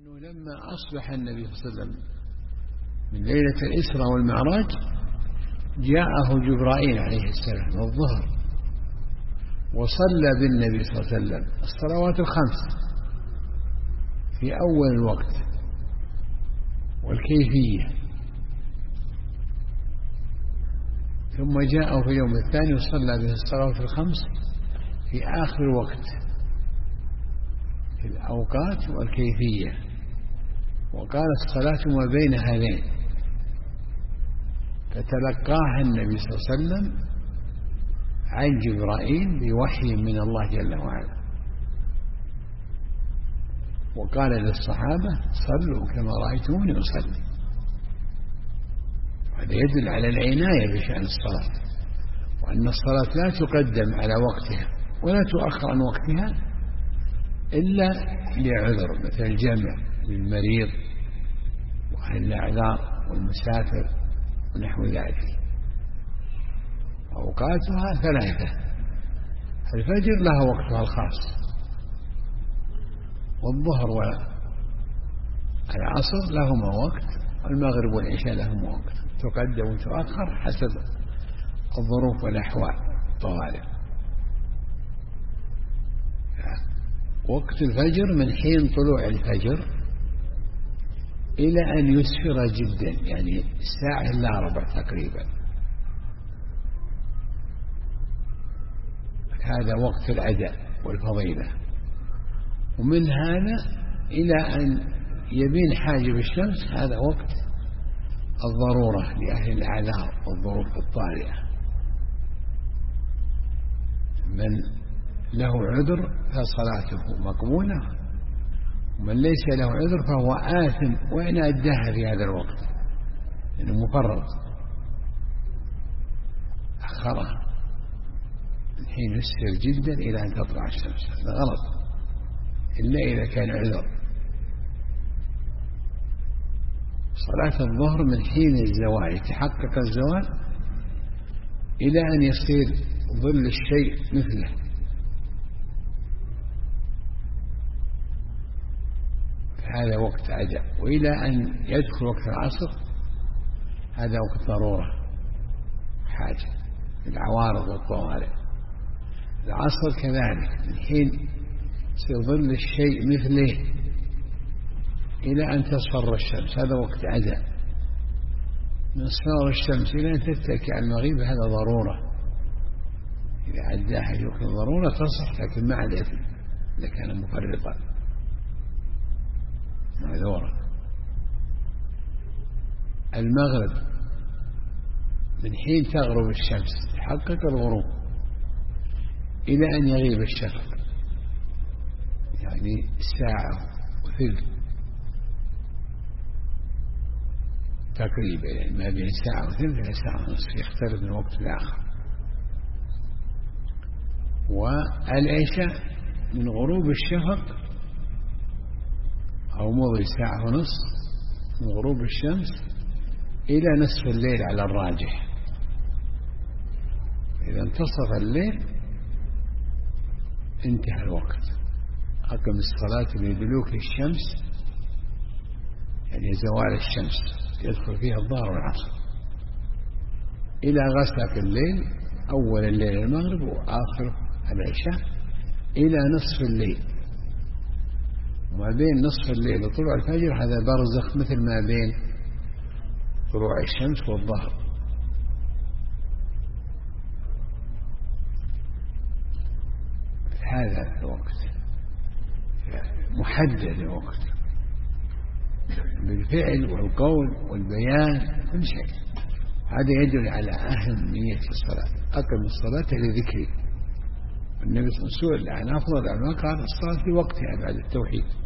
أنه لما أصبح النبي صلى الله عليه وسلم من ليلة الإسراء والمعراج جاءه جبرائيل عليه السلام الظهر وصلى بالنبي صلى الله عليه وسلم الصلوات الخمس في أول الوقت والكيفية، ثم جاءه في اليوم الثاني وصلى به الصلوات الخمس في آخر الوقت في الأوقات والكيفية، وقال الصلاة ما بين هذين، فتلقاها النبي صلى الله عليه وسلم عن جبرائيل بوحي من الله جل وعلا، وقال للصحابة صلوا كما رأيتموني أصلي. هذا يدل على العناية بشأن الصلاة، وأن الصلاة لا تقدم على وقتها ولا تؤخر عن وقتها إلا لعذر، مثل الجمع للمريض وأهل الأعذار والمسافر ونحو ذلك. أوقاتها ثلاثة: الفجر لها وقتها الخاص، والظهر والعصر لهما وقت، والمغرب والعشاء لهما وقت، تقدم وتؤخر حسب الظروف والأحوال الطوارئ. وقت الفجر من حين طلوع الفجر إلى أن يسفر جدا، يعني الساعة إلا ربع تقريبا، هذا وقت الأداء والفضيلة. ومن هذا إلى أن يبين حاجب الشمس هذا وقت الضرورة لأهل الأعذار والظروف الطارئة. من له عذر فصلاته مقبولة، ومن ليس له عذر فهو آثم وإن أداها في هذا الوقت لأنه مفرط أخرها من حين يسفر جدا إلى أن تطلع الشمس، هذا غلط إلا إذا كان عذر. صلاة الظهر من حين الزوال يتحقق الزوال إلى أن يصير ظل الشيء مثله، هذا وقت أداء. وإلى أن يدخل وقت العصر هذا وقت ضرورة حاجة العوارض والطوارئ. العصر كذلك من حين يصير ظل الشيء مثله إلى أن تصفر الشمس، هذا وقت أداء. من اصفرار الشمس إلى أن تتكي على المغيب هذا ضرورة، إذا عداها في وقت الضرورة تصح، لكن مع الإثم إذا كان مفرطا معذورا. المغرب من حين تغرب الشمس تحقق الغروب إلى أن يغيب الشفق، يعني ساعة وثلث تقريبا، يعني ما بين ساعة وثلث إلى ساعة ونصف، يختلف من وقت لآخر. والعشاء من غروب الشفق أو مضي ساعة ونصف من غروب الشمس إلى نصف الليل على الراجح. إذا انتصف الليل انتهى الوقت، أقم الصلاة لدلوك الشمس، يعني زوال الشمس يدخل فيها الظهر والعصر، إلى غسق الليل، أول الليل المغرب وآخر العشاء، إلى نصف الليل. وما بين نصف الليل وطلوع الفجر هذا برزخ مثل ما بين طلوع الشمس والظهر. هذا الوقت محدد، الوقت بالفعل والقول والبيان كل شيء. هذا يدل على أهمية الصلاة. أقم الصلاة لذكري. النبي صلى الله عليه وسلم سئل عن أفضل الأعمال قال الصلاة في وقتها بعد التوحيد.